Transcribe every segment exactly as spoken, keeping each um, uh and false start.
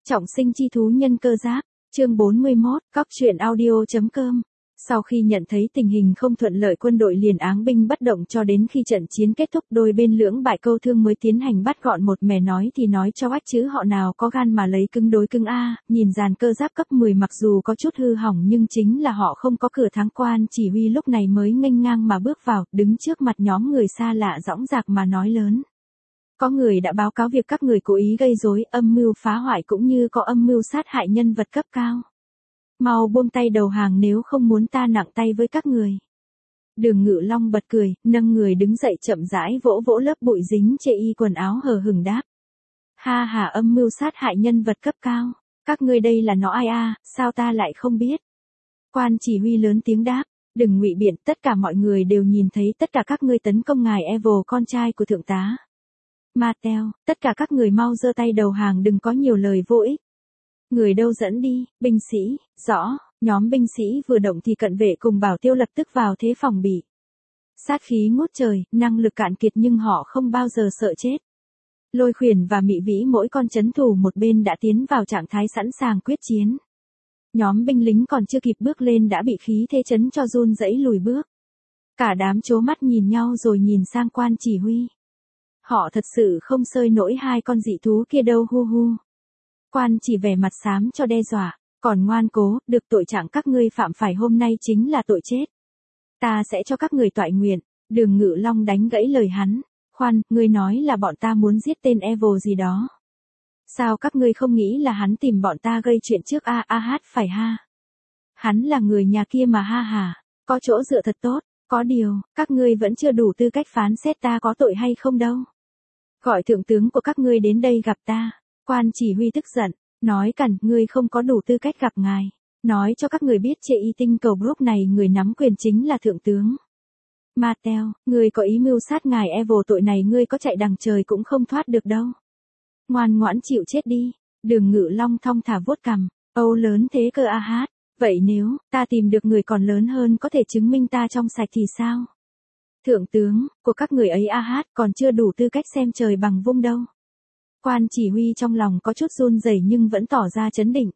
Trọng sinh chi thú nhân cơ giáp, chương bốn mươi mốt, cóc truyện audio.com. Sau khi nhận thấy tình hình không thuận lợi, quân đội liền áng binh bất động cho đến khi trận chiến kết thúc, đôi bên lưỡng bại câu thương mới tiến hành bắt gọn một mẻ. Nói thì nói cho ách chứ họ nào có gan mà lấy cứng đối cứng a. Nhìn dàn cơ giáp cấp mười mặc dù có chút hư hỏng nhưng chính là họ không có cửa thắng. Quan chỉ huy lúc này mới nghênh ngang mà bước vào, đứng trước mặt nhóm người xa lạ dõng dạc mà nói lớn. Có người đã báo cáo việc các người cố ý gây rối, âm mưu phá hoại cũng như có âm mưu sát hại nhân vật cấp cao. Mau buông tay đầu hàng nếu không muốn ta nặng tay với các người. Đường Ngự Long bật cười, nâng người đứng dậy chậm rãi vỗ vỗ lớp bụi dính chê y quần áo hờ hững đáp. Ha ha, âm mưu sát hại nhân vật cấp cao. Các ngươi đây là nó ai a, sao ta lại không biết? Quan chỉ huy lớn tiếng đáp. Đừng ngụy biện, tất cả mọi người đều nhìn thấy tất cả các ngươi tấn công ngài Evil, con trai của thượng tá Mattel, tất cả các người mau giơ tay đầu hàng, đừng có nhiều lời vô ích. Người đâu dẫn đi, binh sĩ, rõ, nhóm binh sĩ vừa động thì cận vệ cùng bảo tiêu lập tức vào thế phòng bị. Sát khí ngút trời, năng lực cạn kiệt nhưng họ không bao giờ sợ chết. Lôi Khuyển và Mị Vĩ mỗi con trấn thủ một bên đã tiến vào trạng thái sẵn sàng quyết chiến. Nhóm binh lính còn chưa kịp bước lên đã bị khí thế chấn cho run rẩy lùi bước. Cả đám trố mắt nhìn nhau rồi nhìn sang quan chỉ huy. Họ thật sự không sơi nổi hai con dị thú kia đâu hu hu. Quan chỉ vẻ mặt xám cho đe dọa, còn ngoan cố, được tội trạng các ngươi phạm phải hôm nay chính là tội chết. Ta sẽ cho các người toại nguyện. Đường Ngự Long đánh gãy lời hắn. Khoan, ngươi nói là bọn ta muốn giết tên Evil gì đó. Sao các ngươi không nghĩ là hắn tìm bọn ta gây chuyện trước a a hát phải ha. Hắn là người nhà kia mà ha hà, có chỗ dựa thật tốt, có điều, các ngươi vẫn chưa đủ tư cách phán xét ta có tội hay không đâu. Gọi thượng tướng của các ngươi đến đây gặp ta. Quan chỉ huy tức giận, nói cẩn, ngươi không có đủ tư cách gặp ngài. Nói cho các người biết chê y tinh cầu group này người nắm quyền chính là thượng tướng Mattel, ngươi có ý mưu sát ngài Evil, tội này ngươi có chạy đằng trời cũng không thoát được đâu. Ngoan ngoãn chịu chết đi. Đường Ngự Long thong thả vuốt cằm, âu lớn thế cơ a hát. Vậy nếu ta tìm được người còn lớn hơn có thể chứng minh ta trong sạch thì sao? Thượng tướng của các người ấy a hát còn chưa đủ tư cách xem trời bằng vung đâu. Quan chỉ huy trong lòng có chút run rẩy nhưng vẫn tỏ ra trấn định.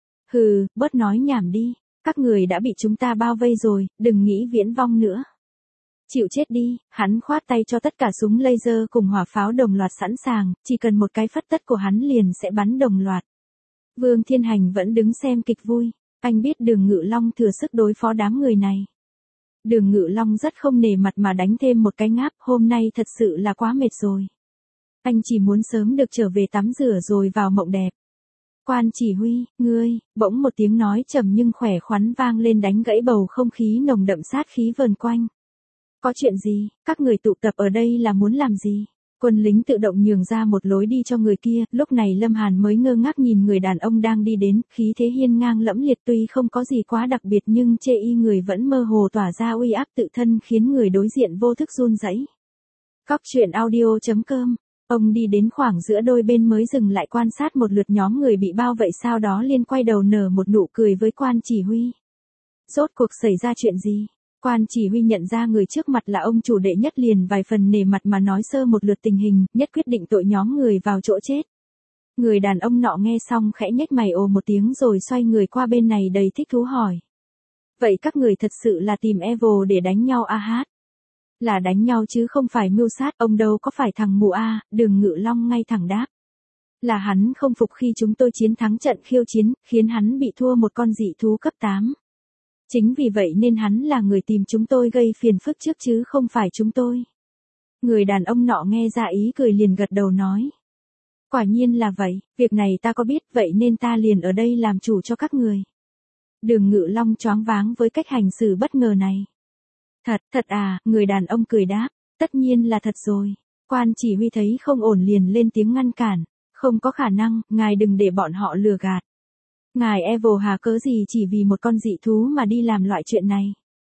Hừ, bớt nói nhảm đi, các người đã bị chúng ta bao vây rồi, đừng nghĩ viễn vong nữa. Chịu chết đi. Hắn khoát tay cho tất cả súng laser cùng hỏa pháo đồng loạt sẵn sàng, chỉ cần một cái phất tất của hắn liền sẽ bắn đồng loạt. Vương Thiên Hành vẫn đứng xem kịch vui, anh biết Đường Ngự Long thừa sức đối phó đám người này. Đường Ngự Long rất không nể mặt mà đánh thêm một cái ngáp, hôm nay thật sự là quá mệt rồi. Anh chỉ muốn sớm được trở về tắm rửa rồi vào mộng đẹp. Quan chỉ huy, ngươi, bỗng một tiếng nói trầm nhưng khỏe khoắn vang lên đánh gãy bầu không khí nồng đậm sát khí vờn quanh. Có chuyện gì, các người tụ tập ở đây là muốn làm gì? Quân lính tự động nhường ra một lối đi cho người kia, lúc này Lâm Hàn mới ngơ ngác nhìn người đàn ông đang đi đến, khí thế hiên ngang lẫm liệt tuy không có gì quá đặc biệt nhưng chê y người vẫn mơ hồ tỏa ra uy áp tự thân khiến người đối diện vô thức run rẩy. Cóc truyện audio.com. Ông đi đến khoảng giữa đôi bên mới dừng lại quan sát một lượt nhóm người bị bao vây, sau đó liền quay đầu nở một nụ cười với quan chỉ huy. Rốt cuộc xảy ra chuyện gì? Quan chỉ huy nhận ra người trước mặt là ông chủ đệ nhất liền vài phần nể mặt mà nói sơ một lượt tình hình, nhất quyết định tội nhóm người vào chỗ chết. Người đàn ông nọ nghe xong khẽ nhếch mày ồ một tiếng rồi xoay người qua bên này đầy thích thú hỏi. Vậy các người thật sự là tìm Evil để đánh nhau a hát? Là đánh nhau chứ không phải mưu sát, ông đâu có phải thằng mù a. Đường Ngự Long ngay thẳng đáp. Là hắn không phục khi chúng tôi chiến thắng trận khiêu chiến, khiến hắn bị thua một con dị thú cấp tám. Chính vì vậy nên hắn là người tìm chúng tôi gây phiền phức trước chứ không phải chúng tôi. Người đàn ông nọ nghe ra ý cười liền gật đầu nói. Quả nhiên là vậy, việc này ta có biết, vậy nên ta liền ở đây làm chủ cho các người. Đường Ngự Long choáng váng với cách hành xử bất ngờ này. Thật, thật à, người đàn ông cười đáp, tất nhiên là thật rồi. Quan chỉ huy thấy không ổn liền lên tiếng ngăn cản, không có khả năng, ngài đừng để bọn họ lừa gạt. Ngài Evil hà cớ gì chỉ vì một con dị thú mà đi làm loại chuyện này.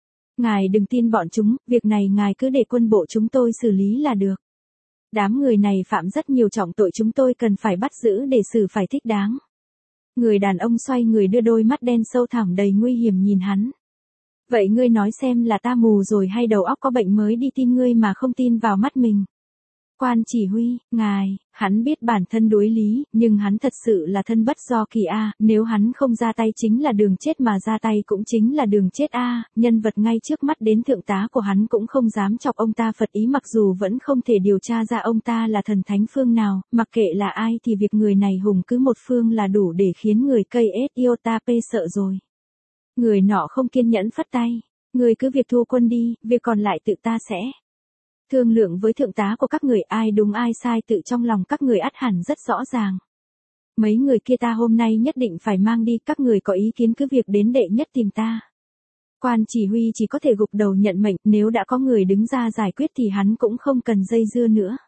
Ngài đừng tin bọn chúng, việc này ngài cứ để quân bộ chúng tôi xử lý là được. Đám người này phạm rất nhiều trọng tội, chúng tôi cần phải bắt giữ để xử phải thích đáng. Người đàn ông xoay người đưa đôi mắt đen sâu thẳm đầy nguy hiểm nhìn hắn. Vậy ngươi nói xem là ta mù rồi hay đầu óc có bệnh mới đi tin ngươi mà không tin vào mắt mình. Quan chỉ huy, ngài, hắn biết bản thân đối lý, nhưng hắn thật sự là thân bất do kỳ a, nếu hắn không ra tay chính là đường chết mà ra tay cũng chính là đường chết a, nhân vật ngay trước mắt đến thượng tá của hắn cũng không dám chọc ông ta phật ý, mặc dù vẫn không thể điều tra ra ông ta là thần thánh phương nào, mặc kệ là ai thì việc người này hùng cứ một phương là đủ để khiến người cây ét Iotap sợ rồi. Người nọ không kiên nhẫn phất tay, người cứ việc thu quân đi, việc còn lại tự ta sẽ thương lượng với thượng tá của các người, ai đúng ai sai tự trong lòng các người ắt hẳn rất rõ ràng. Mấy người kia ta hôm nay nhất định phải mang đi, các người có ý kiến cứ việc đến đệ nhất tìm ta. Quan chỉ huy chỉ có thể gục đầu nhận mệnh, nếu đã có người đứng ra giải quyết thì hắn cũng không cần dây dưa nữa.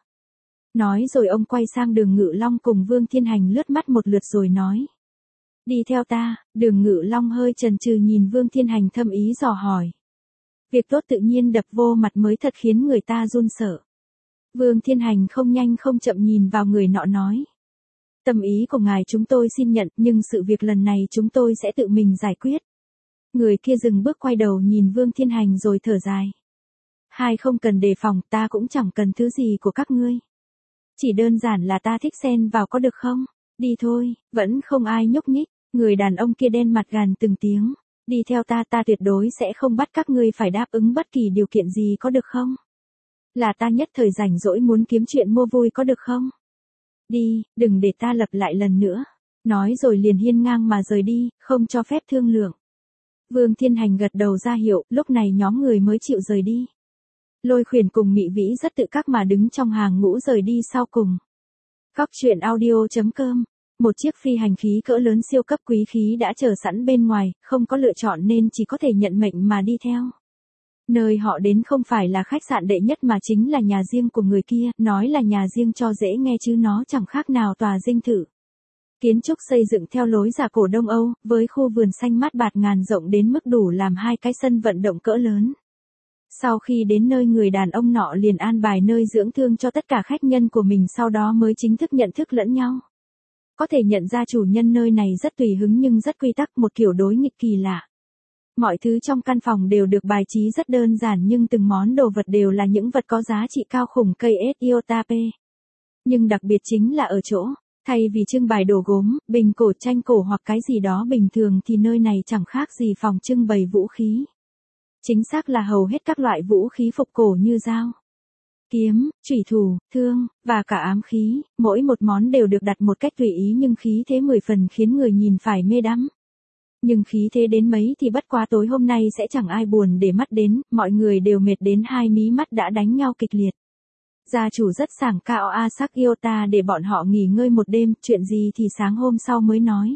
Nói rồi ông quay sang Đường Ngự Long cùng Vương Thiên Hành lướt mắt một lượt rồi nói. Đi theo ta. Đường Ngự Long hơi chần chừ nhìn Vương Thiên Hành thâm ý dò hỏi. Việc tốt tự nhiên đập vô mặt mới thật khiến người ta run sợ. Vương Thiên Hành không nhanh không chậm nhìn vào người nọ nói. Tâm ý của ngài chúng tôi xin nhận, nhưng sự việc lần này chúng tôi sẽ tự mình giải quyết. Người kia dừng bước quay đầu nhìn Vương Thiên Hành rồi thở dài. Hai không cần đề phòng, ta cũng chẳng cần thứ gì của các ngươi. Chỉ đơn giản là ta thích xen vào có được không? Đi thôi. Vẫn không ai nhúc nhích. Người đàn ông kia đen mặt gàn từng tiếng. Đi theo ta, ta tuyệt đối sẽ không bắt các ngươi phải đáp ứng bất kỳ điều kiện gì có được không? Là ta nhất thời rảnh rỗi muốn kiếm chuyện mua vui có được không? Đi, đừng để ta lặp lại lần nữa. Nói rồi liền hiên ngang mà rời đi, không cho phép thương lượng. Vương Thiên Hành gật đầu ra hiệu, lúc này nhóm người mới chịu rời đi. Lôi Khuyển cùng Mị Vĩ rất tự các mà đứng trong hàng ngũ rời đi sau cùng. Cóc truyện audio chấm com. Một chiếc phi hành khí cỡ lớn siêu cấp quý khí đã chờ sẵn bên ngoài, không có lựa chọn nên chỉ có thể nhận mệnh mà đi theo. Nơi họ đến không phải là khách sạn đệ nhất mà chính là nhà riêng của người kia, nói là nhà riêng cho dễ nghe chứ nó chẳng khác nào tòa dinh thự. Kiến trúc xây dựng theo lối giả cổ Đông Âu, với khu vườn xanh mát bạt ngàn rộng đến mức đủ làm hai cái sân vận động cỡ lớn. Sau khi đến nơi, người đàn ông nọ liền an bài nơi dưỡng thương cho tất cả khách nhân của mình, sau đó mới chính thức nhận thức lẫn nhau. Có thể nhận ra chủ nhân nơi này rất tùy hứng nhưng rất quy tắc, một kiểu đối nghịch kỳ lạ. Mọi thứ trong căn phòng đều được bài trí rất đơn giản nhưng từng món đồ vật đều là những vật có giá trị cao khủng cây ét Iotap. Nhưng đặc biệt chính là ở chỗ, thay vì trưng bày đồ gốm, bình cổ, tranh cổ hoặc cái gì đó bình thường thì nơi này chẳng khác gì phòng trưng bày vũ khí. Chính xác là hầu hết các loại vũ khí phục cổ như dao, kiếm, chủy thủ, thương, và cả ám khí, mỗi một món đều được đặt một cách tùy ý nhưng khí thế mười phần khiến người nhìn phải mê đắm. Nhưng khí thế đến mấy thì bất quá tối hôm nay sẽ chẳng ai buồn để mắt đến, mọi người đều mệt đến hai mí mắt đã đánh nhau kịch liệt. Gia chủ rất sảng cao Asak Iota để bọn họ nghỉ ngơi một đêm, chuyện gì thì sáng hôm sau mới nói.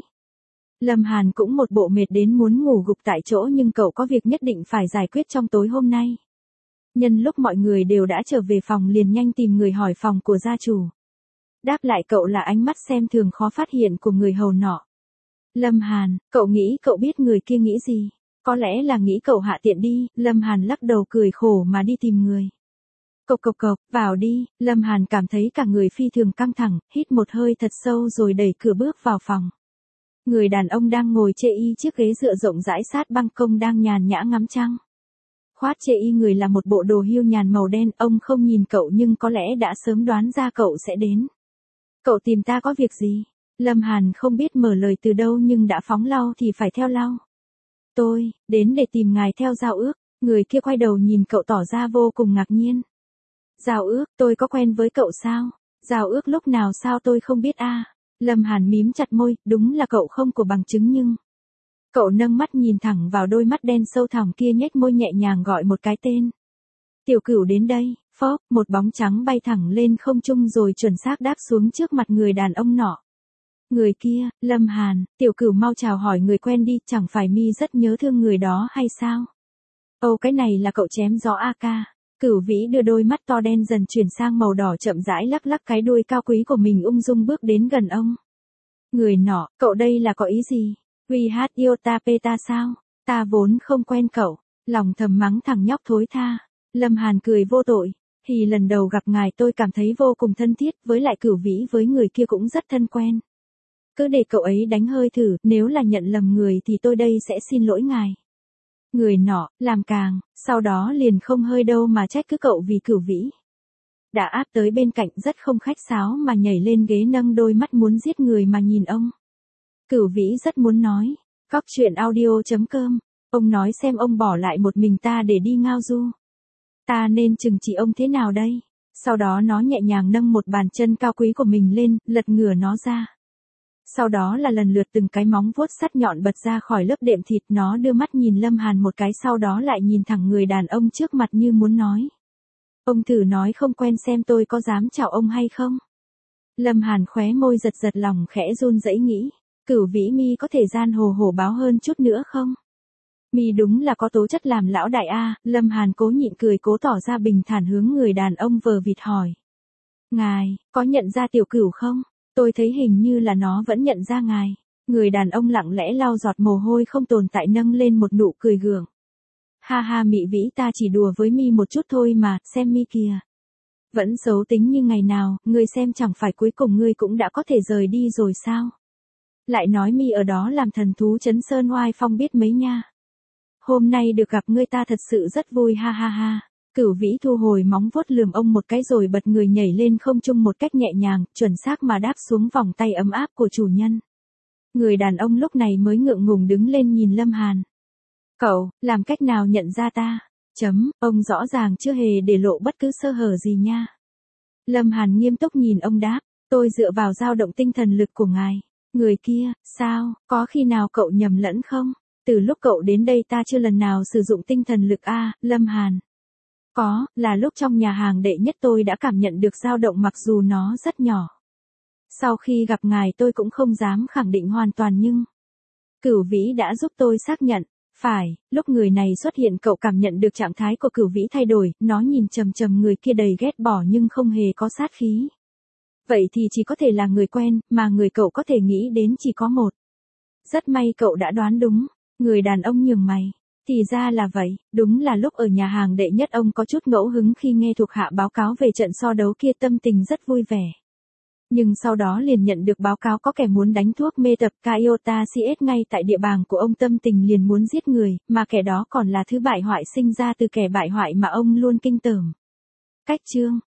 Lâm Hàn cũng một bộ mệt đến muốn ngủ gục tại chỗ nhưng cậu có việc nhất định phải giải quyết trong tối hôm nay. Nhân lúc mọi người đều đã trở về phòng liền nhanh tìm người hỏi phòng của gia chủ. Đáp lại cậu là ánh mắt xem thường khó phát hiện của người hầu nọ. Lâm Hàn, cậu nghĩ cậu biết người kia nghĩ gì? Có lẽ là nghĩ cậu hạ tiện đi, Lâm Hàn lắc đầu cười khổ mà đi tìm người. Cộc cộc cộc, vào đi, Lâm Hàn cảm thấy cả người phi thường căng thẳng, hít một hơi thật sâu rồi đẩy cửa bước vào phòng. Người đàn ông đang ngồi chê y chiếc ghế dựa rộng rãi sát ban công đang nhàn nhã ngắm trăng. Khoát chê y người là một bộ đồ hưu nhàn màu đen, ông không nhìn cậu nhưng có lẽ đã sớm đoán ra cậu sẽ đến. Cậu tìm ta có việc gì? Lâm Hàn không biết mở lời từ đâu nhưng đã phóng lau thì phải theo lau. Tôi, đến để tìm ngài theo giao ước. Người kia quay đầu nhìn cậu tỏ ra vô cùng ngạc nhiên. Giao ước, tôi có quen với cậu sao? Giao ước lúc nào sao tôi không biết a? À? Lâm Hàn mím chặt môi, đúng là cậu không của bằng chứng nhưng... Cậu nâng mắt nhìn thẳng vào đôi mắt đen sâu thẳm kia, nhếch môi nhẹ nhàng gọi một cái tên. Tiểu Cửu đến đây, phóp, một bóng trắng bay thẳng lên không trung rồi chuẩn xác đáp xuống trước mặt người đàn ông nọ. Người kia, Lâm Hàn, Tiểu Cửu mau chào hỏi người quen đi, chẳng phải mi rất nhớ thương người đó hay sao? Ồ, cái này là cậu chém gió a ca. Cửu Vĩ đưa đôi mắt to đen dần chuyển sang màu đỏ, chậm rãi lắc lắc cái đuôi cao quý của mình, ung dung bước đến gần ông. Người nọ, cậu đây là có ý gì? Uy hát Iotap ta sao? Ta vốn không quen cậu. Lòng thầm mắng thằng nhóc thối tha. Lâm Hàn cười vô tội. Thì lần đầu gặp ngài tôi cảm thấy vô cùng thân thiết, với lại Cửu Vĩ với người kia cũng rất thân quen. Cứ để cậu ấy đánh hơi thử, nếu là nhận lầm người thì tôi đây sẽ xin lỗi ngài. Người nọ, làm càng, sau đó liền không hơi đâu mà trách cứ cậu vì Cửu Vĩ. đã áp tới bên cạnh rất không khách sáo mà nhảy lên ghế nâng đôi mắt muốn giết người mà nhìn ông. Cửu Vĩ rất muốn nói, cóc truyện audio.com, ông nói xem ông bỏ lại một mình ta để đi ngao du. Ta nên trừng trị ông thế nào đây? Sau đó nó nhẹ nhàng nâng một bàn chân cao quý của mình lên, lật ngửa nó ra. Sau đó là lần lượt từng cái móng vuốt sắt nhọn bật ra khỏi lớp đệm thịt, nó đưa mắt nhìn Lâm Hàn một cái sau đó lại nhìn thẳng người đàn ông trước mặt như muốn nói. Ông thử nói không quen xem tôi có dám chào ông hay không? Lâm Hàn khóe môi giật giật lòng khẽ run rẩy nghĩ, Cửu Vĩ mi có thể gian hồ hổ báo hơn chút nữa không? Mi đúng là có tố chất làm lão đại a. Lâm Hàn cố nhịn cười cố tỏ ra bình thản hướng người đàn ông vờ vịt hỏi. Ngài, có nhận ra tiểu Cửu không? Tôi thấy hình như là nó vẫn nhận ra ngài. Người đàn ông lặng lẽ lau giọt mồ hôi không tồn tại nâng lên một nụ cười gượng. Ha ha Mị Vĩ, ta chỉ đùa với Mi một chút thôi mà, xem Mi kìa. Vẫn xấu tính như ngày nào, ngươi xem chẳng phải cuối cùng ngươi cũng đã có thể rời đi rồi sao? Lại nói Mi ở đó làm thần thú Trấn Sơn oai phong biết mấy nha. Hôm nay được gặp ngươi ta thật sự rất vui ha ha ha. Cửu Vĩ thu hồi móng vuốt lườm ông một cái rồi bật người nhảy lên không trung một cách nhẹ nhàng, chuẩn xác mà đáp xuống vòng tay ấm áp của chủ nhân. Người đàn ông lúc này mới ngượng ngùng đứng lên nhìn Lâm Hàn. Cậu, làm cách nào nhận ra ta? Chấm, ông rõ ràng chưa hề để lộ bất cứ sơ hở gì nha. Lâm Hàn nghiêm túc nhìn ông đáp, tôi dựa vào dao động tinh thần lực của ngài. Người kia, sao, có khi nào cậu nhầm lẫn không? Từ lúc cậu đến đây ta chưa lần nào sử dụng tinh thần lực a, Lâm Hàn. Có, là lúc trong nhà hàng đệ nhất tôi đã cảm nhận được dao động mặc dù nó rất nhỏ. Sau khi gặp ngài tôi cũng không dám khẳng định hoàn toàn nhưng Cửu Vĩ đã giúp tôi xác nhận. Phải, lúc người này xuất hiện cậu cảm nhận được trạng thái của Cửu Vĩ thay đổi, nó nhìn trầm trầm người kia đầy ghét bỏ nhưng không hề có sát khí. Vậy thì chỉ có thể là người quen, mà người cậu có thể nghĩ đến chỉ có một. Rất may cậu đã đoán đúng. Người đàn ông nhường mày. Thì ra là vậy, đúng là lúc ở nhà hàng đệ nhất ông có chút ngẫu hứng khi nghe thuộc hạ báo cáo về trận so đấu kia, tâm tình rất vui vẻ. Nhưng sau đó liền nhận được báo cáo có kẻ muốn đánh thuốc mê tập Kaiota xê ét ngay tại địa bàn của ông, tâm tình liền muốn giết người, mà kẻ đó còn là thứ bại hoại sinh ra từ kẻ bại hoại mà ông luôn kinh tởm. Cách chương